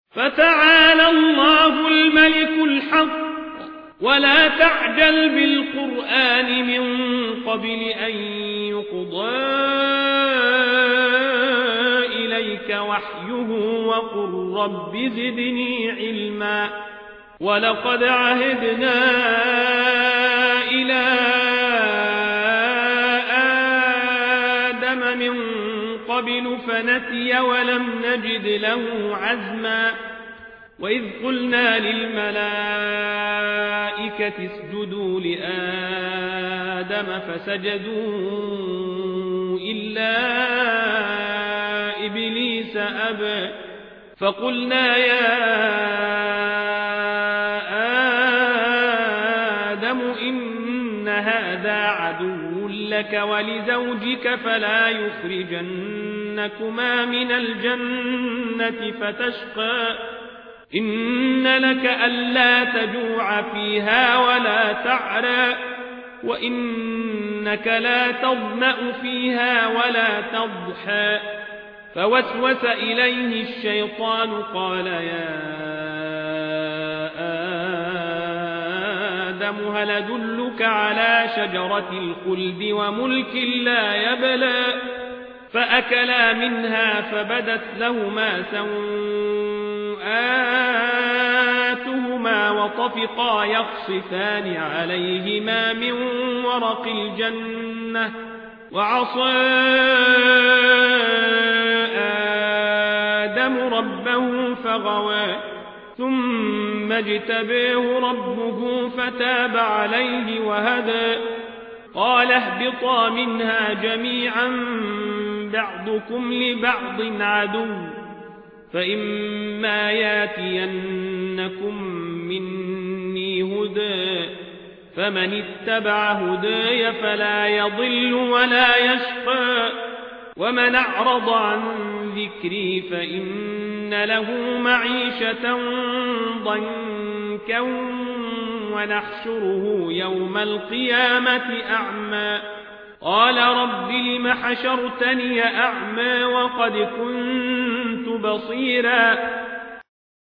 فتعالى الله الملك الحق ولا تعجل بالقرآن من قبل أن يقضى إليك وحيه وقل رب زدني علما ولقد عهدنا إلى آدم من قبل فنسي ولم نجد له عزما وإذ قلنا للملائكة اسجدوا لآدم فسجدوا إلا إبليس أبى فقلنا يا آدم إن هذا عدو لك ولزوجك فلا يخرجنكما من الجنة فتشقى إن لك ألا تجوع فيها ولا تعرى وإنك لا تظمأ فيها ولا تضحى فوسوس إليه الشيطان قال يا آدم هل أدلك على شجرة الخلد وملك لا يبلى فأكلا منها فبدت لهما سوآتهما وطفقا يخصفان عليهما من ورق الجنة وعصى آدم ربه فغوى ثم اجتباه ربه فتاب عليه وهدى قال اهبطا منها جميعا بعضكم لبعض عدو فإما ياتينكم مني هدى فمن اتبع هداي فلا يضل ولا يشقى ومن أعرض عن ذكري فإن له معيشة ضنكا ونحشره يوم القيامة أعمى قال رب لم حشرتني أعمى وقد كنت بصيرا